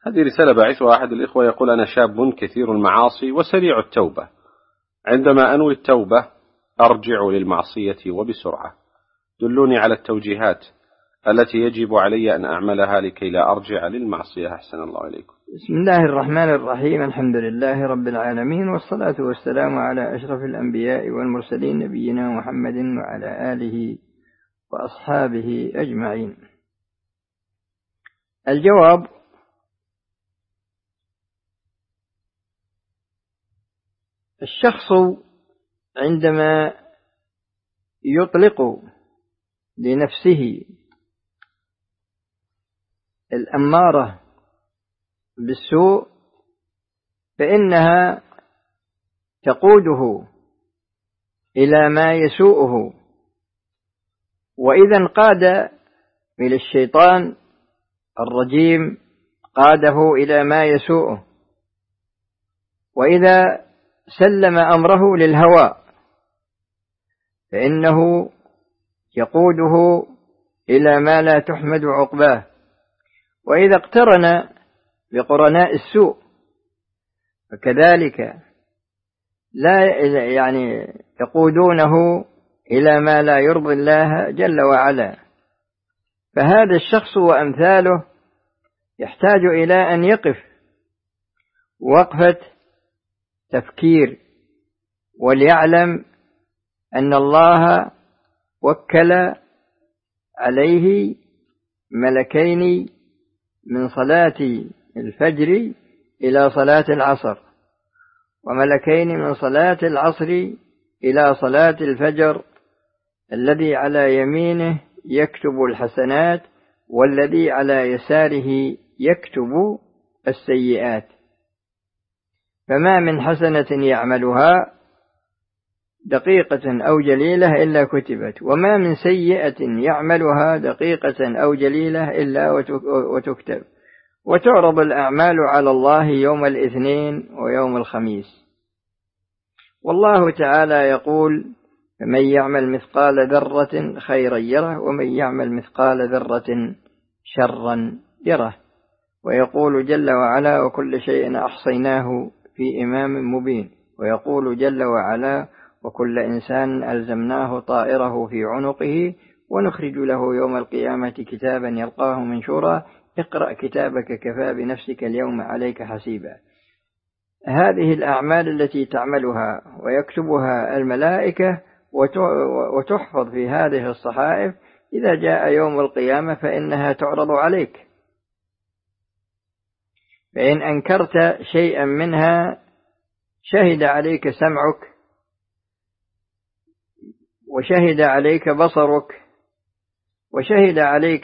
هذه رسالة باعثها أحد الإخوة يقول: أنا شاب كثير المعاصي وسريع التوبة، عندما أنوي التوبة أرجع للمعصية وبسرعة، دلوني على التوجيهات التي يجب علي أن أعملها لكي لا أرجع للمعصية. أحسن الله إليكم. بسم الله الرحمن الرحيم، الحمد لله رب العالمين، والصلاة والسلام على أشرف الأنبياء والمرسلين نبينا محمد وعلى آله وأصحابه أجمعين. الجواب: الشخص عندما يطلق لنفسه الأمارة بالسوء فإنها تقوده إلى ما يسوءه، وإذا انقاد إلى الشيطان الرجيم قاده إلى ما يسوءه، وإذا سلم أمره للهوى فإنه يقوده إلى ما لا تحمد عقباه، وإذا اقترن بقرناء السوء فكذلك لا يقودونه إلى ما لا يرضي الله جل وعلا. فهذا الشخص وأمثاله يحتاج إلى أن يقف وقفة تفكير، وليعلم أن الله وكل عليه ملكين من صلاة الفجر إلى صلاة العصر، وملكين من صلاة العصر إلى صلاة الفجر، الذي على يمينه يكتب الحسنات والذي على يساره يكتب السيئات، فما من حسنة يعملها دقيقة أو جليلة إلا كتبت، وما من سيئة يعملها دقيقة أو جليلة إلا وتكتب، وتعرض الأعمال على الله يوم الاثنين ويوم الخميس. والله تعالى يقول: فمن يعمل مثقال ذرة خيرا يره ومن يعمل مثقال ذرة شرا يره. ويقول جل وعلا: وكل شيء أحصيناه في إمام مبين. ويقول جل وعلا: وكل إنسان ألزمناه طائره في عنقه ونخرج له يوم القيامة كتابا يلقاه منشورا اقرأ كتابك كفى بنفسك اليوم عليك حسيبا. هذه الأعمال التي تعملها ويكتبها الملائكة وتحفظ في هذه الصحائف، إذا جاء يوم القيامة فإنها تعرض عليك، فإن أنكرت شيئا منها شهد عليك سمعك وشهد عليك بصرك وشهدت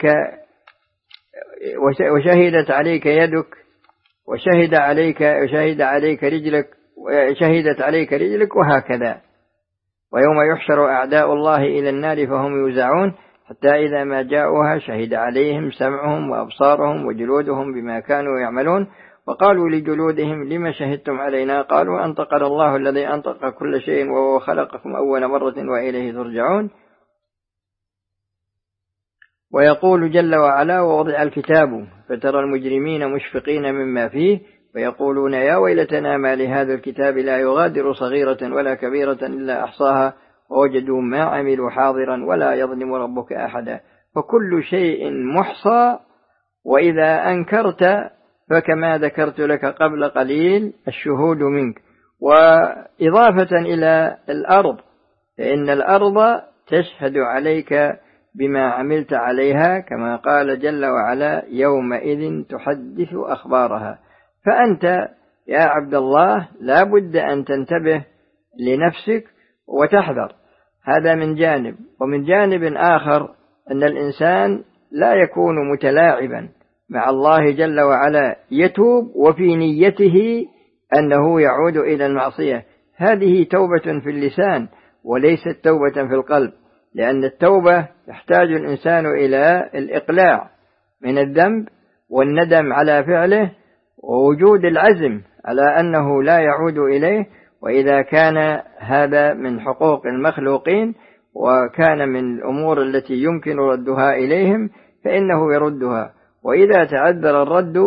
عليك يدك وشهدت عليك رجلك، وهكذا. ويوم يحشر أعداء الله إلى النار فهم يوزعون حتى إذا ما جاءوها شهد عليهم سمعهم وأبصارهم وجلودهم بما كانوا يعملون، وقالوا لجلودهم لما شهدتم علينا؟ قالوا أنطقنا الله الذي أنطق كل شيء وهو خلقكم أول مرة وإليه ترجعون. ويقول جل وعلا: ووضع الكتاب فترى المجرمين مشفقين مما فيه ويقولون يا ويلتنا ما لهذا الكتاب لا يغادر صغيرة ولا كبيرة إلا أحصاها ووجدوا ما عملوا حاضرا ولا يظلم ربك أحدا. فكل شيء محصى، وإذا أنكرت فكما ذكرت لك قبل قليل الشهود منك. وإضافة إلى الأرض، فإن الأرض تشهد عليك بما عملت عليها، كما قال جل وعلا: يومئذ تحدث أخبارها. فأنت يا عبد الله لا بد أن تنتبه لنفسك وتحذر. هذا من جانب. ومن جانب آخر أن الإنسان لا يكون متلاعبا مع الله جل وعلا، يتوب وفي نيته أنه يعود إلى المعصية. هذه توبة في اللسان وليست توبة في القلب، لأن التوبة يحتاج الإنسان إلى الإقلاع من الذنب والندم على فعله ووجود العزم على أنه لا يعود إليه. وإذا كان هذا من حقوق المخلوقين وكان من الأمور التي يمكن ردها إليهم فإنه يردها، وإذا تعذر الرد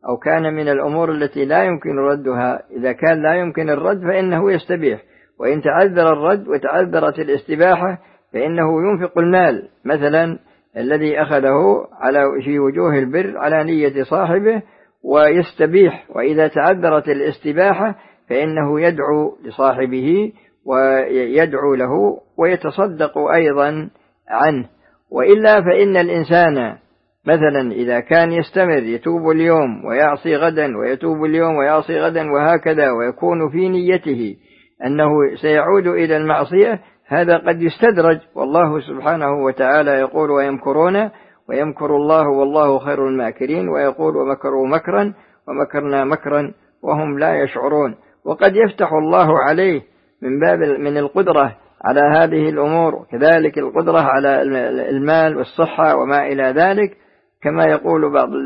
أو كان من الأمور التي لا يمكن ردها، إذا كان لا يمكن الرد فإنه يستبيح، وإن تعذر الرد وتعذرت الاستباحة فإنه ينفق المال مثلا الذي أخذه في وجوه البر على نية صاحبه ويستبيح، وإذا تعذرت الاستباحة فإنه يدعو لصاحبه ويدعو له ويتصدق أيضا عنه. وإلا فإن الإنسان مثلا إذا كان يستمر يتوب اليوم ويعصي غدا ويتوب اليوم ويعصي غدا وهكذا، ويكون في نيته أنه سيعود إلى المعصية، هذا قد يستدرج. والله سبحانه وتعالى يقول ويمكرون ويمكر الله والله خير الماكرين، ويقول ومكروا مكرا ومكرنا مكرا وهم لا يشعرون. وقد يفتح الله عليه من القدرة على هذه الأمور، كذلك القدرة على المال والصحة وما إلى ذلك، كما يقول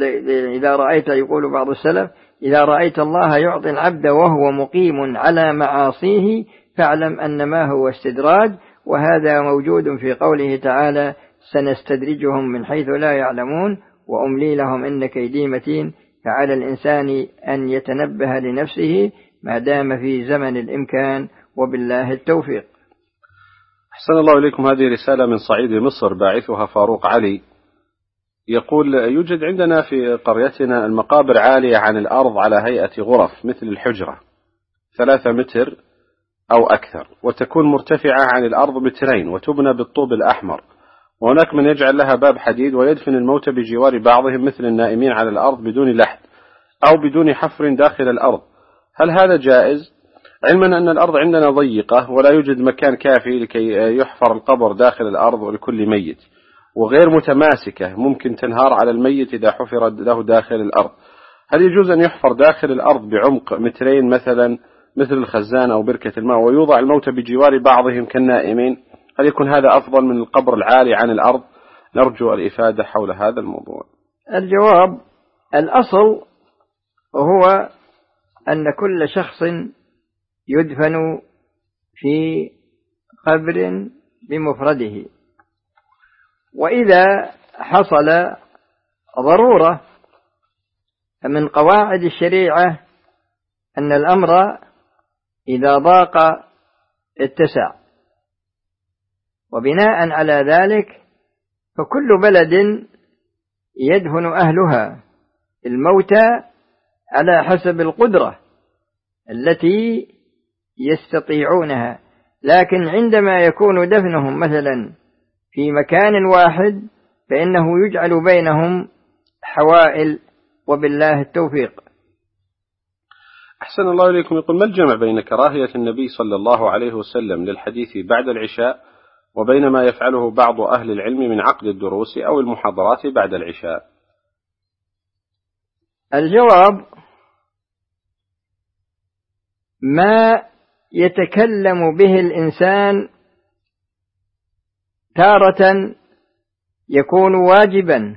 يقول بعض السلف: إذا رأيت الله يعطي العبد وهو مقيم على معاصيه فاعلم أن ما هو استدراج. وهذا موجود في قوله تعالى: سنستدرجهم من حيث لا يعلمون وأملي لهم إن كيدي متين. فعلى الإنسان أن يتنبه لنفسه ما دام في زمن الإمكان، وبالله التوفيق. أحسن الله إليكم. هذه رسالة من صعيد مصر، باعثها فاروق علي، يقول: يوجد عندنا في قريتنا المقابر عالية عن الأرض على هيئة غرف مثل الحجرة 3 متر أو أكثر، وتكون مرتفعة عن الأرض 2 متر، وتبنى بالطوب الأحمر، وهناك من يجعل لها باب حديد ويدفن الموتى بجوار بعضهم مثل النائمين على الأرض بدون لحد أو بدون حفر داخل الأرض. هل هذا جائز؟ علما أن الأرض عندنا ضيقة ولا يوجد مكان كافي لكي يحفر القبر داخل الأرض ولكل ميت، وغير متماسكة، ممكن تنهار على الميت إذا حفر له داخل الأرض. هل يجوز أن يحفر داخل الأرض بعمق 2 متر مثلا مثل الخزان أو بركة الماء، ويوضع الموتى بجوار بعضهم كالنائمين؟ هل يكون هذا أفضل من القبر العالي عن الأرض؟ نرجو الإفادة حول هذا الموضوع. الجواب: الأصل هو أن كل شخص يدفن في قبر بمفرده، وإذا حصل ضرورة فمن قواعد الشريعة أن الأمر إذا ضاق اتسع، وبناء على ذلك فكل بلد يدفن أهلها الموتى على حسب القدرة التي يستطيعونها. لكن عندما يكون دفنهم مثلا في مكان واحد فإنه يجعل بينهم حوائل، وبالله التوفيق. أحسن الله إليكم. يقول: ما الجمع بين كراهية النبي صلى الله عليه وسلم للحديث بعد العشاء وبين ما يفعله بعض أهل العلم من عقد الدروس أو المحاضرات بعد العشاء؟ الجواب: ما يتكلم به الإنسان تارة يكون واجبا،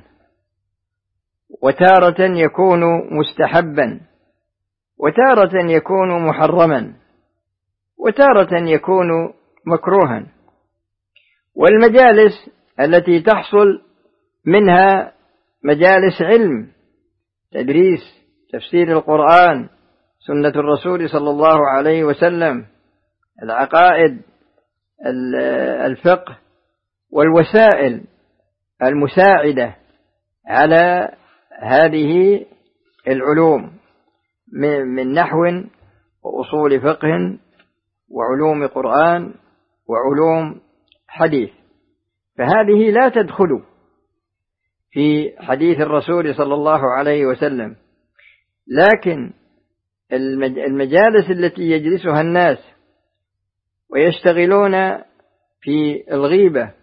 وتارة يكون مستحبا، وتارة يكون محرما، وتارة يكون مكروها. والمجالس التي تحصل منها مجالس علم، تدريس تفسير القرآن، سنة الرسول صلى الله عليه وسلم، العقائد، الفقه، والوسائل المساعدة على هذه العلوم من نحو وأصول فقه وعلوم قرآن وعلوم حديث، فهذه لا تدخل في حديث الرسول صلى الله عليه وسلم. لكن المجالس التي يجلسها الناس ويشتغلون في الغيبة،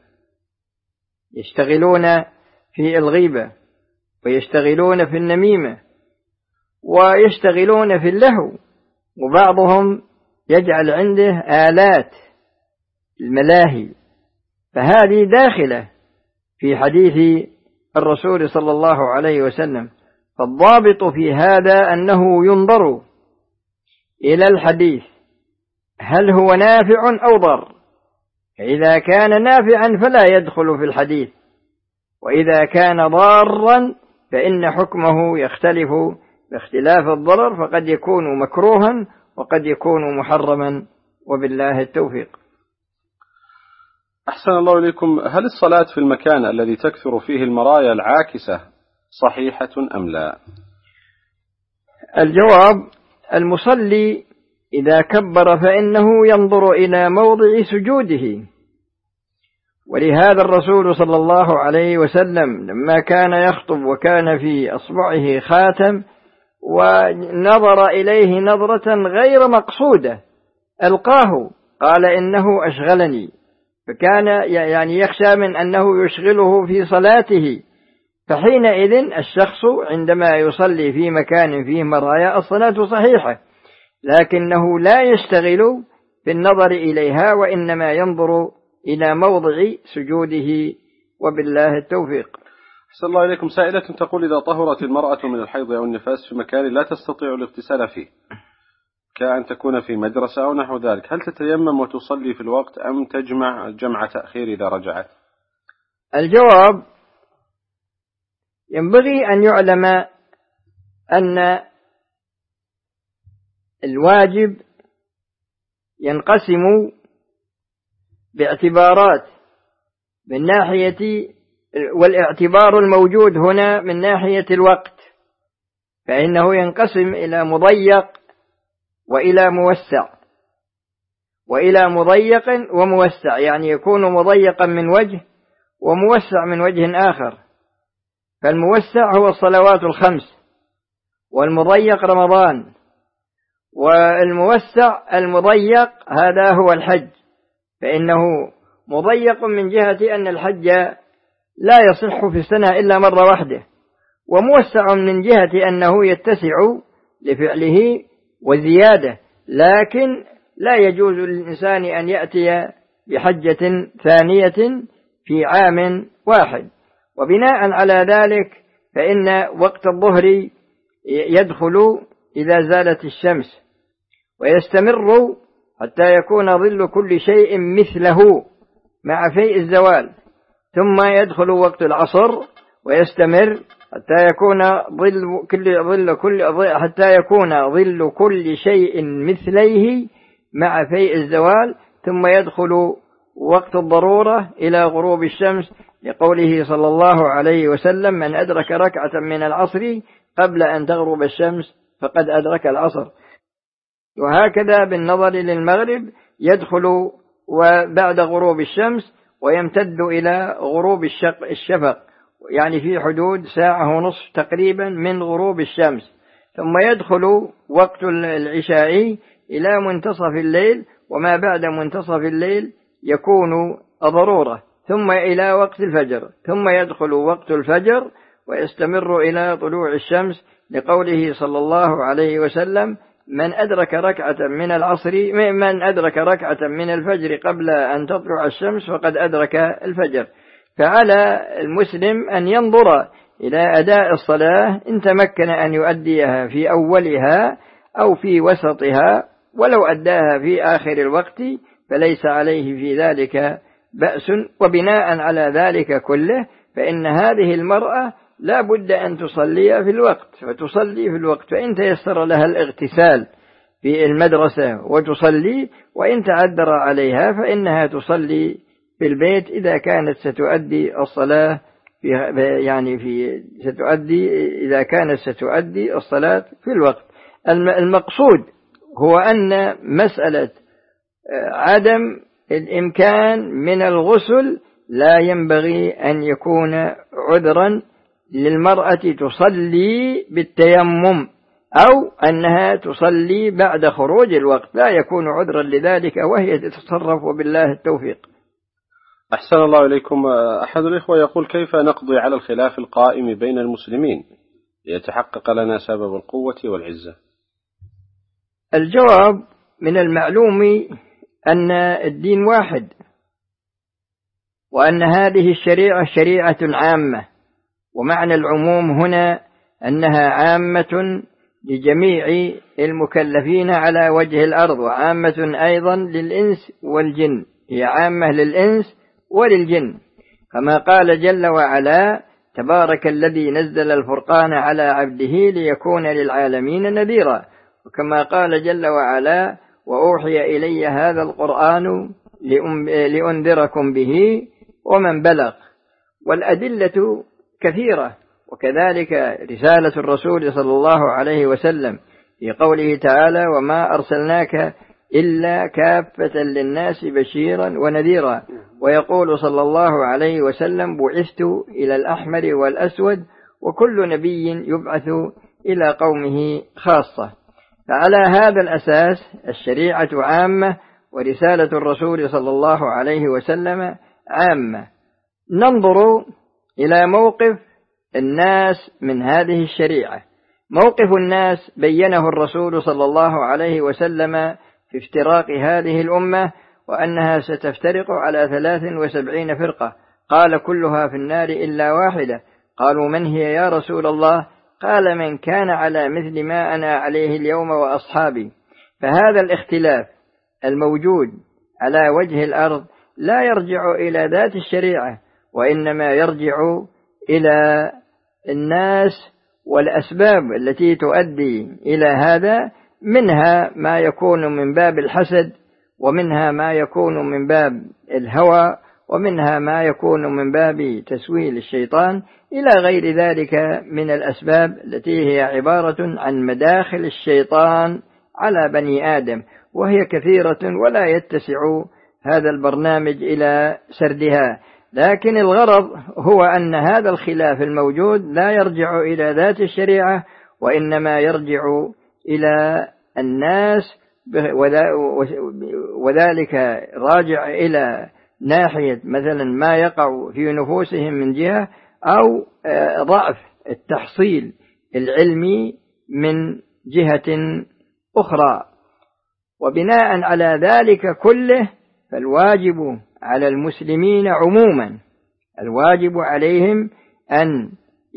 ويشتغلون في النميمة، ويشتغلون في اللهو، وبعضهم يجعل عنده آلات الملاهي، فهذه داخلة في حديث الرسول صلى الله عليه وسلم. فالضابط في هذا أنه ينظر إلى الحديث هل هو نافع أو ضار، فإذا كان نافعا فلا يدخل في الحديث، وإذا كان ضارا فإن حكمه يختلف باختلاف الضرر، فقد يكون مكروها وقد يكون محرما، وبالله التوفيق. أحسن الله إليكم. هل الصلاة في المكان الذي تكثر فيه المرايا العاكسة صحيحة أم لا؟ الجواب: المصلي إذا كبر فإنه ينظر إلى موضع سجوده، ولهذا الرسول صلى الله عليه وسلم لما كان يخطب وكان في أصبعه خاتم ونظر إليه نظرة غير مقصودة ألقاه، قال إنه أشغلني، فكان يعني يخشى من أنه يشغله في صلاته. فحينئذ الشخص عندما يصلي في مكان فيه مرايا الصلاة صحيحة، لكنه لا يشتغل بالنظر إليها، وإنما ينظر إلى موضع سجوده، وبالله التوفيق. أحسن الله إليكم. سائلة تقول: إذا طهرت المرأة من الحيض أو النفاس في مكان لا تستطيع الاغتسال فيه، كأن تكون في مدرسة أو نحو ذلك، هل تتيمم وتصلي في الوقت أم تجمع جمع تأخير إذا رجعت؟ الجواب: ينبغي أن يعلم أن الواجب ينقسم باعتبارات، من ناحية، والاعتبار الموجود هنا من ناحية الوقت، فإنه ينقسم إلى مضيق وإلى موسع، وإلى مضيق وموسع، يعني يكون مضيقا من وجه وموسع من وجه آخر. فالموسع هو الصلوات الخمس، والمضيق رمضان، والموسع المضيق هذا هو الحج، فإنه مضيق من جهة أن الحج لا يصح في السنة إلا مرة واحدة، وموسع من جهة أنه يتسع لفعله وزيادة، لكن لا يجوز للإنسان أن يأتي بحجة ثانية في عام واحد. وبناء على ذلك فإن وقت الظهر يدخل إذا زالت الشمس، ويستمر حتى يكون ظل كل شيء مثله مع فيء الزوال، ثم يدخل وقت العصر ويستمر حتى يكون ظل كل شيء مثليه مع فيء الزوال، ثم يدخل وقت الضرورة إلى غروب الشمس، لقوله صلى الله عليه وسلم: من أدرك ركعة من العصر قبل أن تغرب الشمس فقد أدرك العصر. وهكذا بالنظر للمغرب يدخل وبعد غروب الشمس ويمتد إلى غروب الشفق، يعني في حدود ساعة ونصف تقريبا من غروب الشمس، ثم يدخل وقت العشاء إلى منتصف الليل، وما بعد منتصف الليل يكون ضرورة، ثم إلى وقت الفجر، ثم يدخل وقت الفجر ويستمر إلى طلوع الشمس، لقوله صلى الله عليه وسلم: من أدرك ركعة من الفجر قبل أن تطلع الشمس فقد أدرك الفجر. فعلى المسلم أن ينظر إلى أداء الصلاة، إن تمكن أن يؤديها في أولها أو في وسطها، ولو أداها في آخر الوقت فليس عليه في ذلك بأس. وبناء على ذلك كله فإن هذه المرأة لا بد أن تصلي في الوقت، فتصلي في الوقت، فإن تيسر لها الاغتسال في المدرسة وتصلي، وإن تعذر عليها فإنها تصلي في البيت إذا كانت ستؤدي الصلاة إذا كانت ستؤدي الصلاة في الوقت. المقصود هو أن مسألة عدم الإمكان من الغسل لا ينبغي أن يكون عذرا للمرأة تصلي بالتيمم، أو أنها تصلي بعد خروج الوقت، لا يكون عذرا لذلك وهي تتصرف، وبالله التوفيق. أحسن الله إليكم. أحد الإخوة يقول: كيف نقضي على الخلاف القائم بين المسلمين ليتحقق لنا سبب القوة والعزة؟ الجواب: من المعلوم أن الدين واحد، وأن هذه الشريعة شريعة عامة، ومعنى العموم هنا أنها عامة لجميع المكلفين على وجه الأرض، وعامة أيضا للإنس والجن، هي عامة للإنس وللجن، كما قال جل وعلا: تبارك الذي نزل الفرقان على عبده ليكون للعالمين نذيرا. وكما قال جل وعلا وأوحي إلي هذا القرآن لأنذركم به ومن بلغ. والأدلة كثيرة، وكذلك رسالة الرسول صلى الله عليه وسلم في قوله تعالى وما أرسلناك إلا كافة للناس بشيرا ونذيرا. ويقول صلى الله عليه وسلم بعثت إلى الأحمر والأسود، وكل نبي يبعث إلى قومه خاصة. فعلى هذا الأساس الشريعة عامة ورسالة الرسول صلى الله عليه وسلم عامة. ننظر إلى موقف الناس من هذه الشريعة. موقف الناس بينه الرسول صلى الله عليه وسلم في افتراق هذه الأمة، وأنها ستفترق على 73 فرقة، قال كلها في النار إلا واحدة. قالوا من هي يا رسول الله؟ قال من كان على مثل ما أنا عليه اليوم وأصحابي. فهذا الاختلاف الموجود على وجه الأرض لا يرجع إلى ذات الشريعة، وإنما يرجع إلى الناس والأسباب التي تؤدي إلى هذا، منها ما يكون من باب الحسد، ومنها ما يكون من باب الهوى، ومنها ما يكون من باب تسويل الشيطان، إلى غير ذلك من الأسباب التي هي عبارة عن مداخل الشيطان على بني آدم، وهي كثيرة ولا يتسع هذا البرنامج إلى سردها. لكن الغرض هو أن هذا الخلاف الموجود لا يرجع إلى ذات الشريعة، وإنما يرجع إلى الناس، وذلك راجع إلى ناحية مثلا ما يقع في نفوسهم من جهة، أو ضعف التحصيل العلمي من جهة أخرى. وبناء على ذلك كله فالواجب على المسلمين عموما، الواجب عليهم أن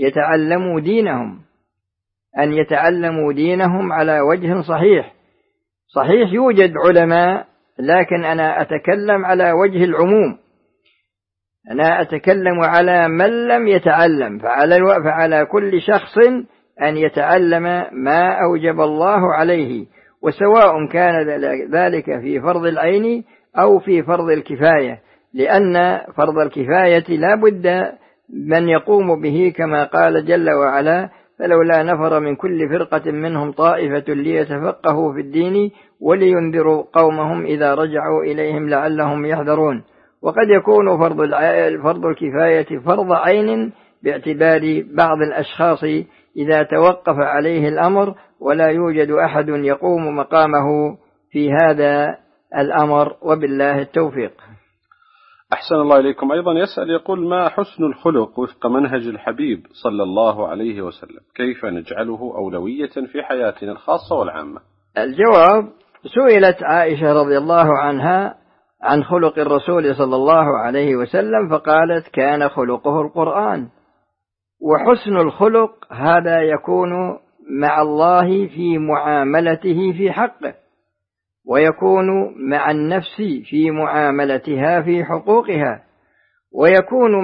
يتعلموا دينهم على وجه صحيح. صحيح يوجد علماء، لكن أنا أتكلم على وجه العموم، أنا أتكلم على من لم يتعلم. فعلى كل شخص أن يتعلم ما أوجب الله عليه، وسواء كان ذلك في فرض العين أو في فرض الكفاية، لأن فرض الكفاية لا بد من يقوم به، كما قال جل وعلا فلولا نفر من كل فرقة منهم طائفة ليتفقهوا في الدين ولينذروا قومهم إذا رجعوا إليهم لعلهم يحذرون. وقد يكون فرض الكفاية فرض عين باعتبار بعض الأشخاص إذا توقف عليه الأمر، ولا يوجد أحد يقوم مقامه في هذا الأمر، وبالله التوفيق. أحسن الله إليكم. أيضا يسأل يقول ما حسن الخلق وفق منهج الحبيب صلى الله عليه وسلم؟ كيف نجعله أولوية في حياتنا الخاصة والعامة؟ الجواب: سئلت عائشة رضي الله عنها عن خلق الرسول صلى الله عليه وسلم فقالت كان خلقه القرآن. وحسن الخلق هذا يكون مع الله في معاملته في حقه، ويكون مع النفس في معاملتها في حقوقها، ويكون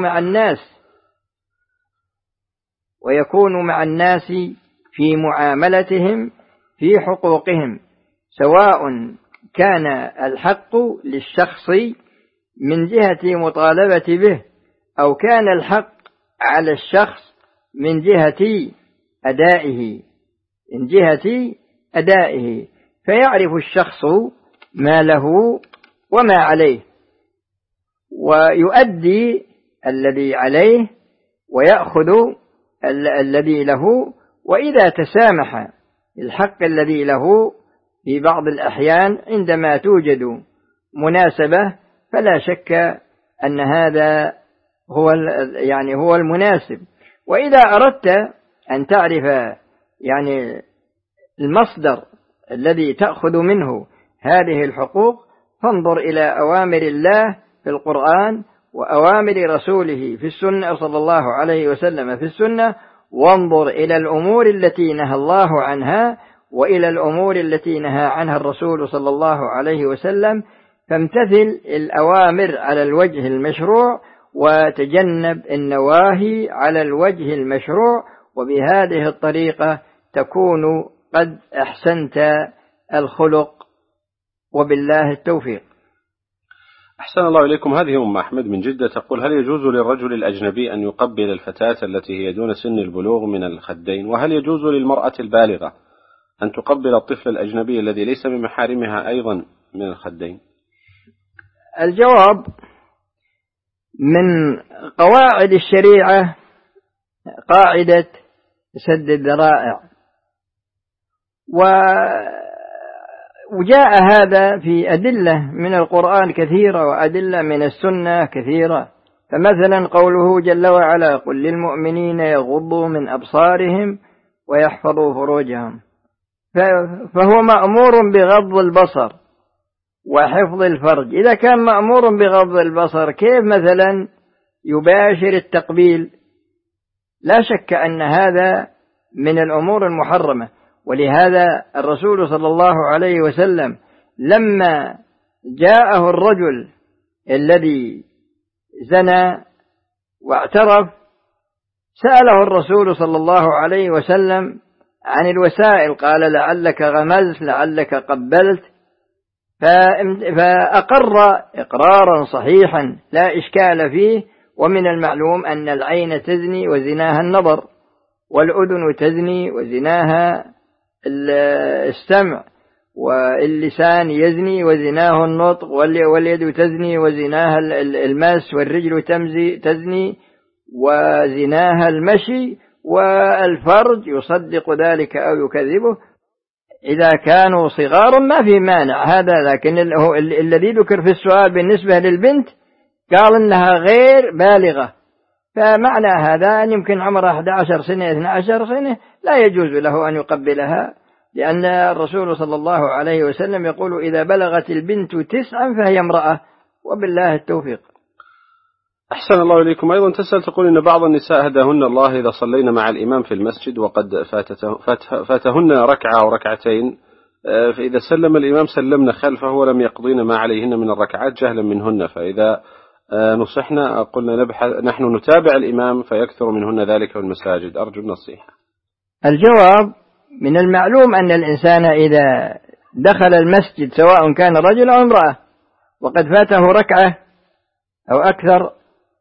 مع الناس في معاملتهم في حقوقهم، سواء كان الحق للشخص من جهة مطالبة به، أو كان الحق على الشخص من جهة أدائه، فيعرف الشخص ما له وما عليه، ويؤدي الذي عليه ويأخذ الذي له. وإذا تسامح الحق الذي له في بعض الأحيان عندما توجد مناسبة، فلا شك أن هذا هو المناسب. وإذا أردت أن تعرف المصدر الذي تأخذ منه هذه الحقوق، فانظر إلى أوامر الله في القرآن وأوامر رسوله في السنة صلى الله عليه وسلم في السنة، وانظر إلى الأمور التي نهى الله عنها وإلى الأمور التي نهى عنها الرسول صلى الله عليه وسلم، فامتثل الأوامر على الوجه المشروع، وتجنب النواهي على الوجه المشروع، وبهذه الطريقة تكون قد أحسنت الخلق، وبالله التوفيق. أحسن الله إليكم. هذه أم أحمد من جدة تقول: هل يجوز للرجل الأجنبي أن يقبل الفتاة التي هي دون سن البلوغ من الخدين؟ وهل يجوز للمرأة البالغة أن تقبل الطفل الأجنبي الذي ليس من محارمها أيضا من الخدين؟ الجواب: من قواعد الشريعة قاعدة سد الذرائع، وجاء هذا في أدلة من القرآن كثيرة وأدلة من السنة كثيرة. فمثلا قوله جل وعلا: قل للمؤمنين يغضوا من أبصارهم ويحفظوا فروجهم، فهو مأمور بغض البصر وحفظ الفرج. إذا كان مأمور بغض البصر، كيف مثلا يباشر التقبيل؟ لا شك أن هذا من الأمور المحرمة. ولهذا الرسول صلى الله عليه وسلم لما جاءه الرجل الذي زنى واعترف، سأله الرسول صلى الله عليه وسلم عن الوسائل، قال: لعلك غمزت، لعلك قبلت، فأقر إقرارا صحيحا لا إشكال فيه. ومن المعلوم أن العين تزني وزناها النظر، والأذن تزني وزناها السمع، واللسان يزني وزناه النطق، واليد تزني وزناها المس، والرجل تزني وزناها المشي، والفرج يصدق ذلك أو يكذبه. إذا كانوا صغار ما في مانع هذا، لكن الذي ذكر في السؤال بالنسبة للبنت قال إنها غير بالغة، فمعنى هذا أن يمكن عمرها 11 سنة 12 سنة لا يجوز له أن يقبلها، لأن الرسول صلى الله عليه وسلم يقول: إذا بلغت البنت 9 فهي امرأة، وبالله التوفيق. أحسن الله إليكم. أيضا تسأل تقول: إن بعض النساء هداهن الله إذا صلينا مع الإمام في المسجد وقد فاتهن ركعة أو ركعتين، فإذا سلم الإمام سلمنا خلفه ولم يقضين ما عليهن من الركعات جهلا منهن، فإذا نصحنا قلنا نحن نتابع الإمام فيكثر منهن ذلك في المساجد، أرجو النصيحة. الجواب: من المعلوم أن الإنسان إذا دخل المسجد سواء كان رجل أو امرأة وقد فاته ركعة أو أكثر،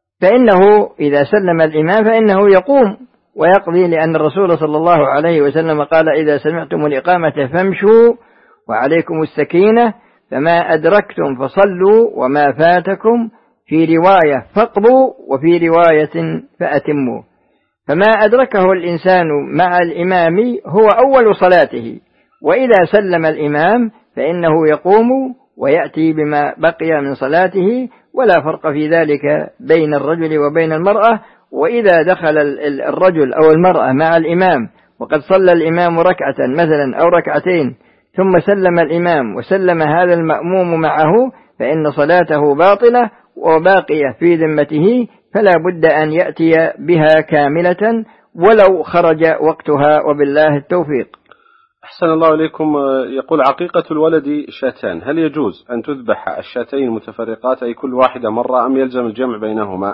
فإنه إذا سلم الإمام فإنه يقوم ويقضي، لأن الرسول صلى الله عليه وسلم قال: إذا سمعتم الإقامة فامشوا وعليكم السكينة، فما أدركتم فصلوا وما فاتكم في رواية فاقضوا وفي رواية فأتموا. فما أدركه الإنسان مع الإمام هو أول صلاته، وإذا سلم الإمام فإنه يقوم ويأتي بما بقي من صلاته، ولا فرق في ذلك بين الرجل وبين المرأة. وإذا دخل الرجل أو المرأة مع الإمام وقد صلى الإمام ركعة مثلا أو ركعتين ثم سلم الإمام وسلم هذا المأموم معه، فإن صلاته باطلة وباقية في ذمته، فلا بد أن يأتي بها كاملة ولو خرج وقتها، وبالله التوفيق. أحسن الله إليكم. يقول: عقيقة الولد شاتان، هل يجوز أن تذبح الشاتين المتفرقات أي كل واحدة مرة، أم يلزم الجمع بينهما؟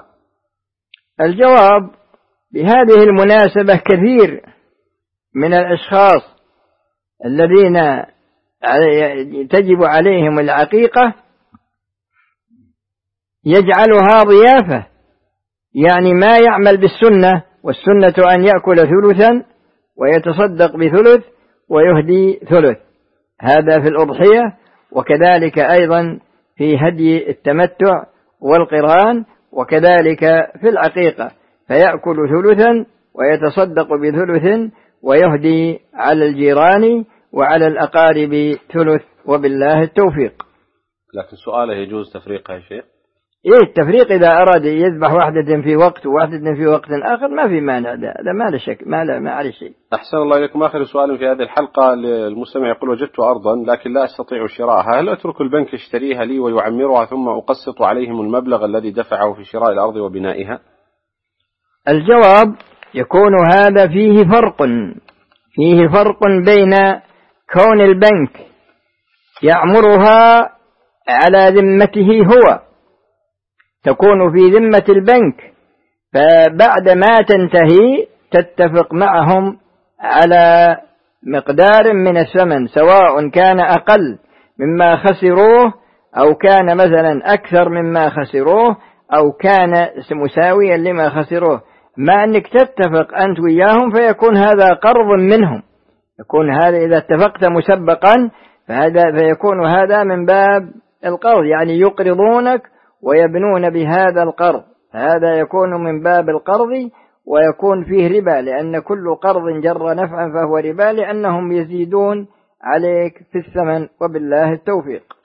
الجواب: بهذه المناسبة كثير من الأشخاص الذين تجب عليهم العقيقة يجعلها ضيافة، يعني ما يعمل بالسنة، والسنة أن يأكل ثلثا ويتصدق بثلث ويهدي ثلث، هذا في الأضحية، وكذلك أيضا في هدي التمتع والقران، وكذلك في العقيقة، فيأكل ثلثا ويتصدق بثلث ويهدي على الجيران وعلى الأقارب ثلث، وبالله التوفيق. لكن سؤاله: يجوز تفريقها يا شيخ؟ إيه التفريق؟ إذا أراد يذبح واحدة في وقت وواحدة في وقت آخر ما في مانع، هذا ما له شك، ما عليه شيء. أحسن الله إليكم. آخر سؤال في هذه الحلقة للمستمع يقول: وجدت أرضا لكن لا أستطيع شراءها، هل أترك البنك يشتريها لي ويعمرها ثم أقسط عليهم المبلغ الذي دفعه في شراء الأرض وبنائها؟ الجواب: يكون هذا فيه فرق بين كون البنك يعمرها على ذمته هو، تكون في ذمة البنك، فبعد ما تنتهي تتفق معهم على مقدار من الثمن، سواء كان أقل مما خسروه أو كان مثلا أكثر مما خسروه أو كان مساويا لما خسروه، ما أنك تتفق أنت وياهم فيكون هذا قرض منهم، يكون هذا إذا اتفقت مسبقا فيكون هذا من باب القرض، يعني يقرضونك ويبنون بهذا القرض، هذا يكون من باب القرض ويكون فيه ربا، لأن كل قرض جر نفعا فهو ربا، لأنهم يزيدون عليك في الثمن، وبالله التوفيق.